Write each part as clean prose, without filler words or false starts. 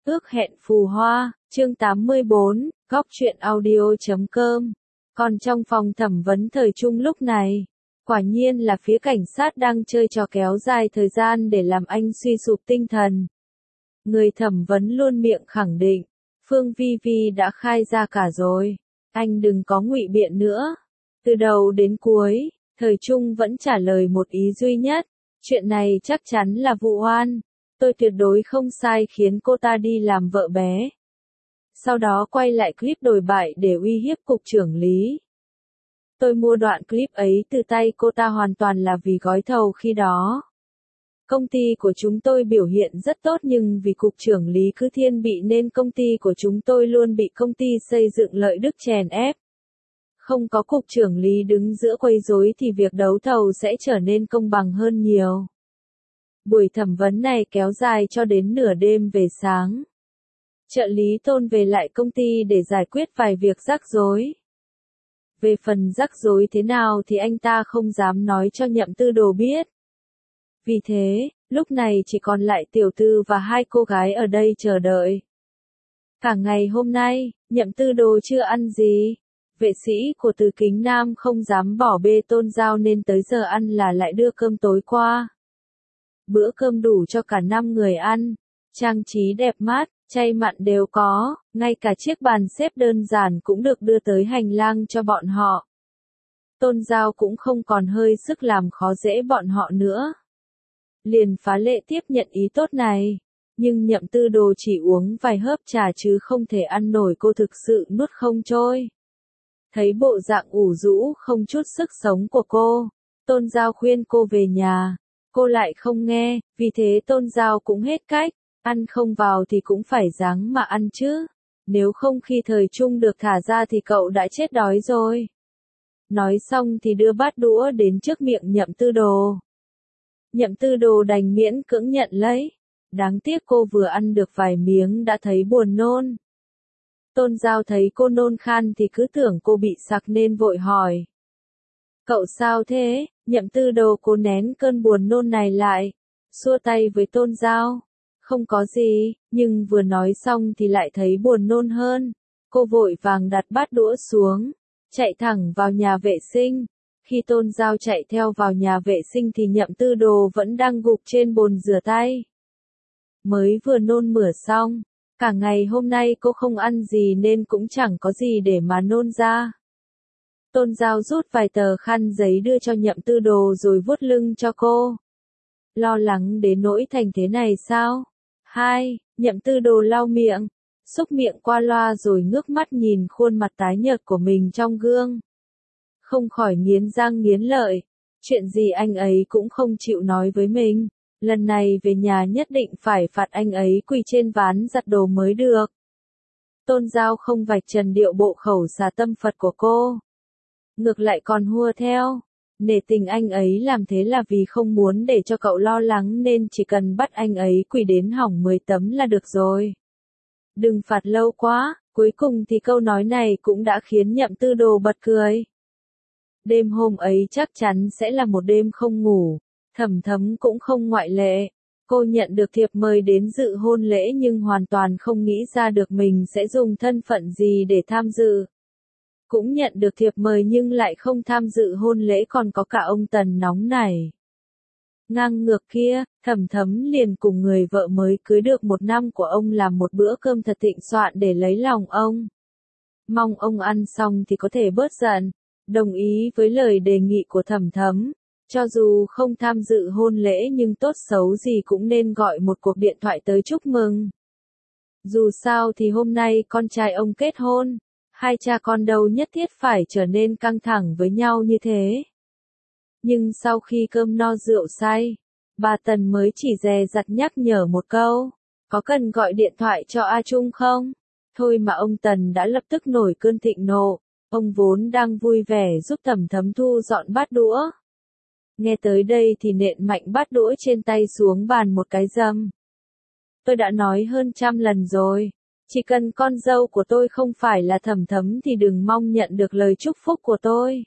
Ước hẹn phù hoa, chương 84, góc truyện audio.com. Còn trong phòng thẩm vấn thời trung lúc này, quả nhiên là phía cảnh sát đang chơi trò kéo dài thời gian để làm anh suy sụp tinh thần. Người thẩm vấn luôn miệng khẳng định, Phương Vi Vi đã khai ra cả rồi, anh đừng có ngụy biện nữa. Từ đầu đến cuối, thời trung vẫn trả lời một ý duy nhất, chuyện này chắc chắn là vụ oan. Tôi tuyệt đối không sai khiến cô ta đi làm vợ bé. Sau đó quay lại clip đồi bại để uy hiếp cục trưởng lý. Tôi mua đoạn clip ấy từ tay cô ta hoàn toàn là vì gói thầu khi đó. Công ty của chúng tôi biểu hiện rất tốt nhưng vì cục trưởng lý cứ thiên vị nên công ty của chúng tôi luôn bị công ty xây dựng lợi đức chèn ép. Không có cục trưởng lý đứng giữa quấy rối thì việc đấu thầu sẽ trở nên công bằng hơn nhiều. Buổi thẩm vấn này kéo dài cho đến nửa đêm về sáng. Trợ lý Tôn về lại công ty để giải quyết vài việc rắc rối. Về phần rắc rối thế nào thì anh ta không dám nói cho Nhậm Tư Đồ biết. Vì thế, lúc này chỉ còn lại Tiểu Tư và hai cô gái ở đây chờ đợi. Cả ngày hôm nay, Nhậm Tư Đồ chưa ăn gì. Vệ sĩ của Từ Kính Nam không dám bỏ bê Tôn Giao nên tới giờ ăn là lại đưa cơm tối qua. Bữa cơm đủ cho cả 5 người ăn, trang trí đẹp mắt, chay mặn đều có, ngay cả chiếc bàn xếp đơn giản cũng được đưa tới hành lang cho bọn họ. Tôn Giao cũng không còn hơi sức làm khó dễ bọn họ nữa. Liền phá lệ tiếp nhận ý tốt này, nhưng Nhậm Tư Đồ chỉ uống vài hớp trà chứ không thể ăn nổi, cô thực sự nuốt không trôi. Thấy bộ dạng ủ rũ không chút sức sống của cô, Tôn Giao khuyên cô về nhà. Cô lại không nghe, vì thế Tôn Giao cũng hết cách, ăn không vào thì cũng phải ráng mà ăn chứ, nếu không khi thời trung được thả ra thì cậu đã chết đói rồi. Nói xong thì đưa bát đũa đến trước miệng Nhậm Tư Đồ. Nhậm Tư Đồ đành miễn cưỡng nhận lấy, đáng tiếc cô vừa ăn được vài miếng đã thấy buồn nôn. Tôn Giao thấy cô nôn khan thì cứ tưởng cô bị sặc nên vội hỏi. Cậu sao thế? Nhậm Tư Đồ cố nén cơn buồn nôn này lại, xua tay với Tôn Giao. Không có gì, nhưng vừa nói xong thì lại thấy buồn nôn hơn. Cô vội vàng đặt bát đũa xuống, chạy thẳng vào nhà vệ sinh. Khi Tôn Giao chạy theo vào nhà vệ sinh thì Nhậm Tư Đồ vẫn đang gục trên bồn rửa tay. Mới vừa nôn mửa xong, cả ngày hôm nay cô không ăn gì nên cũng chẳng có gì để mà nôn ra. Tôn Giao rút vài tờ khăn giấy đưa cho Nhậm Tư Đồ rồi vuốt lưng cho cô. Lo lắng đến nỗi thành thế này sao? Nhậm Tư Đồ lau miệng, xúc miệng qua loa rồi ngước mắt nhìn khuôn mặt tái nhợt của mình trong gương. Không khỏi nghiến răng nghiến lợi, chuyện gì anh ấy cũng không chịu nói với mình, lần này về nhà nhất định phải phạt anh ấy quỳ trên ván giặt đồ mới được. Tôn Giao không vạch trần điệu bộ khẩu xà tâm Phật của cô. Ngược lại còn hùa theo, nể tình anh ấy làm thế là vì không muốn để cho cậu lo lắng nên chỉ cần bắt anh ấy quỳ đến hỏng 10 tấm là được rồi. Đừng phạt lâu quá, cuối cùng thì câu nói này cũng đã khiến Nhậm Tư Đồ bật cười. Đêm hôm ấy chắc chắn sẽ là một đêm không ngủ, Thẩm Thấm cũng không ngoại lệ. Cô nhận được thiệp mời đến dự hôn lễ nhưng hoàn toàn không nghĩ ra được mình sẽ dùng thân phận gì để tham dự. Cũng nhận được thiệp mời nhưng lại không tham dự hôn lễ, còn có cả ông Tần nóng nảy. Ngang ngược kia, Thẩm Thấm liền cùng người vợ mới cưới được 1 năm của ông làm một bữa cơm thật thịnh soạn để lấy lòng ông. Mong ông ăn xong thì có thể bớt giận, đồng ý với lời đề nghị của Thẩm Thấm. Cho dù không tham dự hôn lễ nhưng tốt xấu gì cũng nên gọi một cuộc điện thoại tới chúc mừng. Dù sao thì hôm nay con trai ông kết hôn. Hai cha con đâu nhất thiết phải trở nên căng thẳng với nhau như thế. Nhưng sau khi cơm no rượu say, bà Tần mới chỉ dè dặt nhắc nhở một câu, có cần gọi điện thoại cho A Trung không? Thôi mà ông Tần đã lập tức nổi cơn thịnh nộ, ông vốn đang vui vẻ giúp Thẩm Thấm thu dọn bát đũa. Nghe tới đây thì nện mạnh bát đũa trên tay xuống bàn một cái dâm. Tôi đã nói hơn 100 lần rồi. Chỉ cần con dâu của tôi không phải là Thẩm Thấm thì đừng mong nhận được lời chúc phúc của tôi.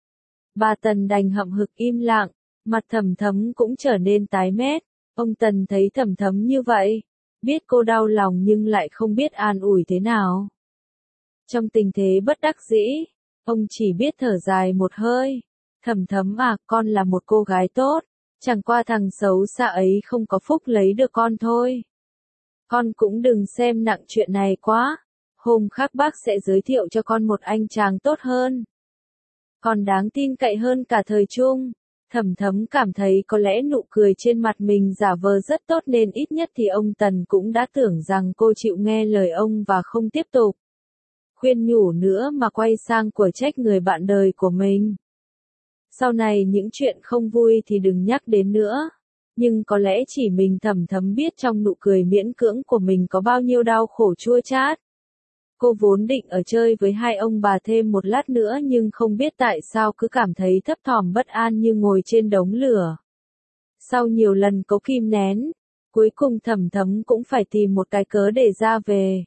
Bà Tần đành hậm hực im lặng, mặt Thẩm Thấm cũng trở nên tái mét. Ông Tần thấy Thẩm Thấm như vậy, Biết cô đau lòng nhưng lại không biết an ủi thế nào. Trong tình thế bất đắc dĩ, ông chỉ biết thở dài một hơi. Thầm Thấm à, con là một cô gái tốt, chẳng qua thằng xấu xa ấy không có phúc lấy được con thôi. Con cũng đừng xem nặng chuyện này quá, hôm khác bác sẽ giới thiệu cho con một anh chàng tốt hơn. Còn đáng tin cậy hơn cả thời Trung. Thầm Thấm cảm thấy có lẽ nụ cười trên mặt mình giả vờ rất tốt nên ít nhất thì ông Tần cũng đã tưởng rằng cô chịu nghe lời ông và không tiếp tục khuyên nhủ nữa mà quay sang của trách người bạn đời của mình. Sau này những chuyện không vui thì đừng nhắc đến nữa. Nhưng có lẽ chỉ mình Thầm Thấm biết trong nụ cười miễn cưỡng của mình có bao nhiêu đau khổ chua chát. Cô vốn định ở chơi với hai ông bà thêm một lát nữa nhưng không biết tại sao cứ cảm thấy thấp thỏm bất an như ngồi trên đống lửa. Sau nhiều lần cố kìm nén, cuối cùng Thầm Thấm cũng phải tìm một cái cớ để ra về.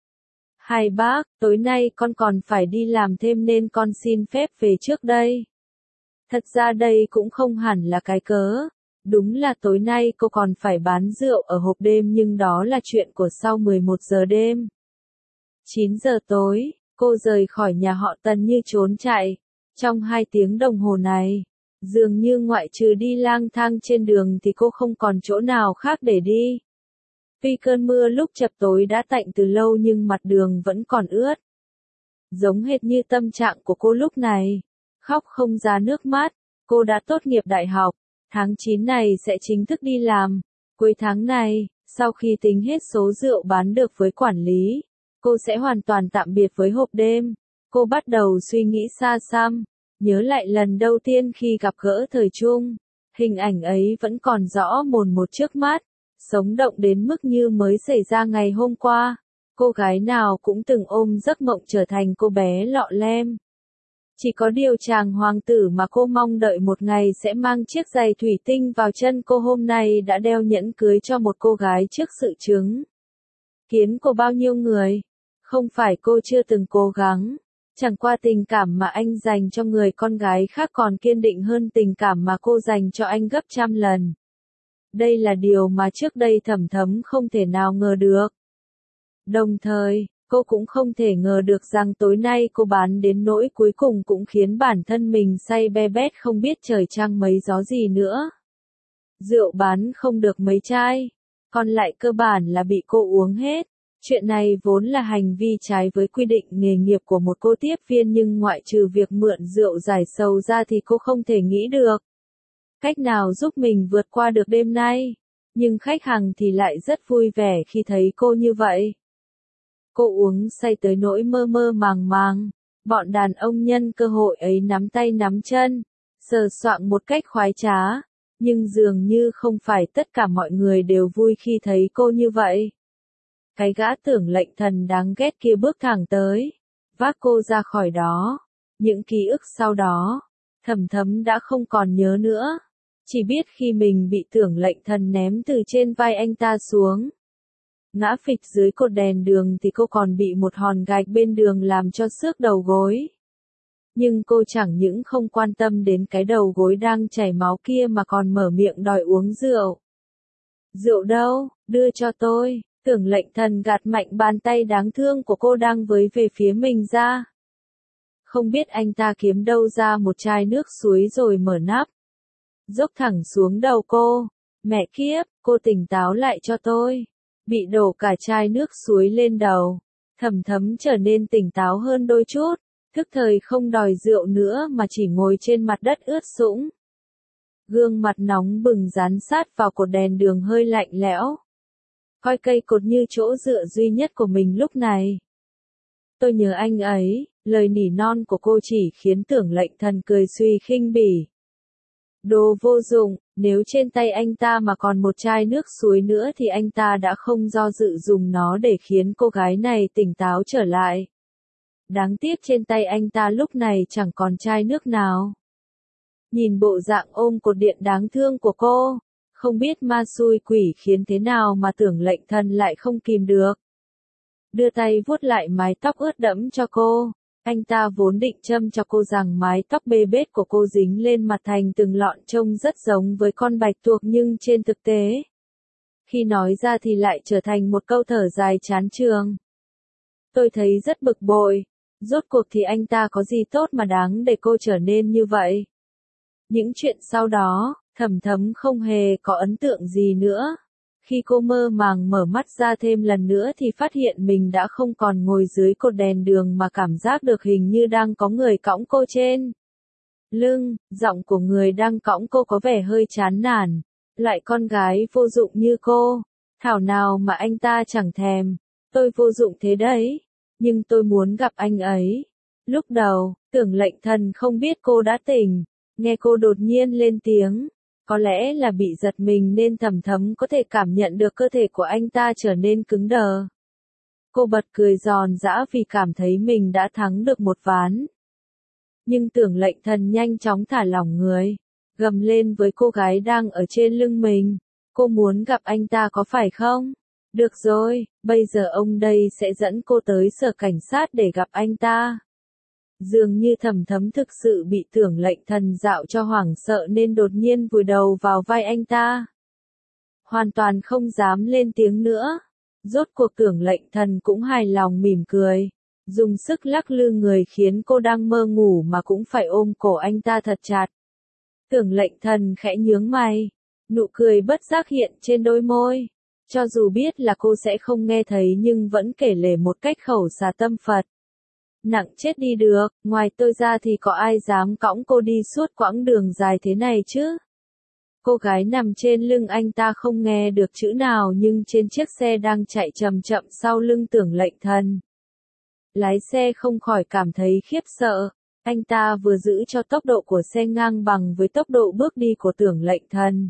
Hai bác, tối nay con còn phải đi làm thêm nên con xin phép về trước đây. Thật ra đây cũng không hẳn là cái cớ. Đúng là tối nay cô còn phải bán rượu ở hộp đêm nhưng đó là chuyện của sau 11 giờ đêm. 9 giờ tối, cô rời khỏi nhà họ Tần như trốn chạy. Trong 2 tiếng đồng hồ này, dường như ngoại trừ đi lang thang trên đường thì cô không còn chỗ nào khác để đi. Tuy cơn mưa lúc chập tối đã tạnh từ lâu nhưng mặt đường vẫn còn ướt. Giống hệt như tâm trạng của cô lúc này. Khóc không ra nước mắt, cô đã tốt nghiệp đại học. Tháng 9 này sẽ chính thức đi làm. Cuối tháng này, sau khi tính hết số rượu bán được với quản lý, cô sẽ hoàn toàn tạm biệt với hộp đêm. Cô bắt đầu suy nghĩ xa xăm, nhớ lại lần đầu tiên khi gặp gỡ thời Trung. Hình ảnh ấy vẫn còn rõ mồn một trước mắt, sống động đến mức như mới xảy ra ngày hôm qua. Cô gái nào cũng từng ôm giấc mộng trở thành cô bé lọ lem. Chỉ có điều chàng hoàng tử mà cô mong đợi một ngày sẽ mang chiếc giày thủy tinh vào chân cô hôm nay đã đeo nhẫn cưới cho một cô gái trước sự chứng kiến của bao nhiêu người. Không phải cô chưa từng cố gắng, chẳng qua tình cảm mà anh dành cho người con gái khác còn kiên định hơn tình cảm mà cô dành cho anh gấp trăm lần. Đây là điều mà trước đây Thầm Thấm không thể nào ngờ được. Đồng thời, cô cũng không thể ngờ được rằng tối nay cô bán đến nỗi cuối cùng cũng khiến bản thân mình say be bét không biết trời trăng mấy gió gì nữa. Rượu bán không được mấy chai, còn lại cơ bản là bị cô uống hết. Chuyện này vốn là hành vi trái với quy định nghề nghiệp của một cô tiếp viên nhưng ngoại trừ việc mượn rượu giải sầu ra thì cô không thể nghĩ được cách nào giúp mình vượt qua được đêm nay. Nhưng khách hàng thì lại rất vui vẻ khi thấy cô như vậy. Cô uống say tới nỗi mơ mơ màng màng. Bọn đàn ông nhân cơ hội ấy nắm tay nắm chân, sờ soạng một cách khoái trá. Nhưng dường như không phải tất cả mọi người đều vui khi thấy cô như vậy. Cái gã tưởng lệnh thần đáng ghét kia bước thẳng tới, vác cô ra khỏi đó. Những ký ức sau đó, Thầm Thấm đã không còn nhớ nữa. Chỉ biết khi mình bị tưởng lệnh thần ném từ trên vai anh ta xuống, ngã phịch dưới cột đèn đường thì cô còn bị một hòn gạch bên đường làm cho xước đầu gối. Nhưng cô chẳng những không quan tâm đến cái đầu gối đang chảy máu kia mà còn mở miệng đòi uống rượu. Rượu đâu, đưa cho tôi. Tưởng lệnh thần gạt mạnh bàn tay đáng thương của cô đang với về phía mình ra. Không biết anh ta kiếm đâu ra một chai nước suối rồi mở nắp, dốc thẳng xuống đầu cô. Mẹ kiếp, cô tỉnh táo lại cho tôi. Bị đổ cả chai nước suối lên đầu, Thầm Thấm trở nên tỉnh táo hơn đôi chút, thức thời không đòi rượu nữa mà chỉ ngồi trên mặt đất ướt sũng. Gương mặt nóng bừng dán sát vào cột đèn đường hơi lạnh lẽo. Coi cây cột như chỗ dựa duy nhất của mình lúc này. Tôi nhớ anh ấy, lời nỉ non của cô chỉ khiến tưởng lệnh thần cười suy khinh bỉ. Đồ vô dụng, nếu trên tay anh ta mà còn một chai nước suối nữa thì anh ta đã không do dự dùng nó để khiến cô gái này tỉnh táo trở lại. Đáng tiếc trên tay anh ta lúc này chẳng còn chai nước nào. Nhìn bộ dạng ôm cột điện đáng thương của cô, không biết ma xui quỷ khiến thế nào mà tưởng lệnh thần lại không kìm được. Đưa tay vuốt lại mái tóc ướt đẫm cho cô. Anh ta vốn định châm cho cô rằng mái tóc bê bết của cô dính lên mặt thành từng lọn trông rất giống với con bạch tuộc nhưng trên thực tế, khi nói ra thì lại trở thành một câu thở dài chán chường. Tôi thấy rất bực bội, rốt cuộc thì anh ta có gì tốt mà đáng để cô trở nên như vậy. Những chuyện sau đó, Thẩm Thấm không hề có ấn tượng gì nữa. Khi cô mơ màng mở mắt ra thêm lần nữa thì phát hiện mình đã không còn ngồi dưới cột đèn đường mà cảm giác được hình như đang có người cõng cô trên lưng, giọng của người đang cõng cô có vẻ hơi chán nản. Lại con gái vô dụng như cô, thảo nào mà anh ta chẳng thèm, tôi vô dụng thế đấy, nhưng tôi muốn gặp anh ấy. Lúc đầu, Tưởng Lệnh Thần không biết cô đã tỉnh, nghe cô đột nhiên lên tiếng. Có lẽ là bị giật mình nên Thẩm Thấm có thể cảm nhận được cơ thể của anh ta trở nên cứng đờ. Cô bật cười giòn giã vì cảm thấy mình đã thắng được một ván. Nhưng Tưởng Lệnh Thần nhanh chóng thả lỏng người, gầm lên với cô gái đang ở trên lưng mình. Cô muốn gặp anh ta có phải không? Được rồi, bây giờ ông đây sẽ dẫn cô tới sở cảnh sát để gặp anh ta. Dường như Thẩm Thấm thực sự bị Tưởng Lệnh Thần dạo cho hoảng sợ nên đột nhiên vùi đầu vào vai anh ta. Hoàn toàn không dám lên tiếng nữa. Rốt cuộc Tưởng Lệnh Thần cũng hài lòng mỉm cười, dùng sức lắc lư người khiến cô đang mơ ngủ mà cũng phải ôm cổ anh ta thật chặt. Tưởng Lệnh Thần khẽ nhướng mày, nụ cười bất giác hiện trên đôi môi. Cho dù biết là cô sẽ không nghe thấy nhưng vẫn kể lể một cách khẩu xà tâm Phật. Nặng chết đi được, ngoài tôi ra thì có ai dám cõng cô đi suốt quãng đường dài thế này chứ? Cô gái nằm trên lưng anh ta không nghe được chữ nào nhưng trên chiếc xe đang chạy chậm chậm sau lưng Tưởng Lệnh Thần. Lái xe không khỏi cảm thấy khiếp sợ, anh ta vừa giữ cho tốc độ của xe ngang bằng với tốc độ bước đi của Tưởng Lệnh Thần.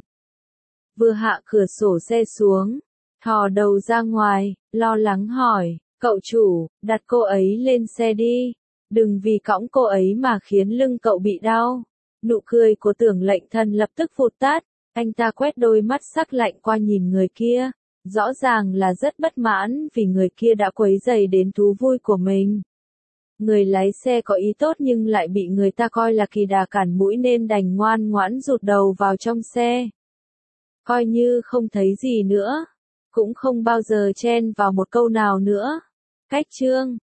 Vừa hạ cửa sổ xe xuống, thò đầu ra ngoài, lo lắng hỏi. Cậu chủ, đặt cô ấy lên xe đi. Đừng vì cõng cô ấy mà khiến lưng cậu bị đau. Nụ cười của Tưởng Lệnh Thần lập tức vụt tắt. Anh ta quét đôi mắt sắc lạnh qua nhìn người kia. Rõ ràng là rất bất mãn vì người kia đã quấy rầy đến thú vui của mình. Người lái xe có ý tốt nhưng lại bị người ta coi là kỳ đà cản mũi nên đành ngoan ngoãn rụt đầu vào trong xe. Coi như không thấy gì nữa. Cũng không bao giờ chen vào một câu nào nữa. Cách chương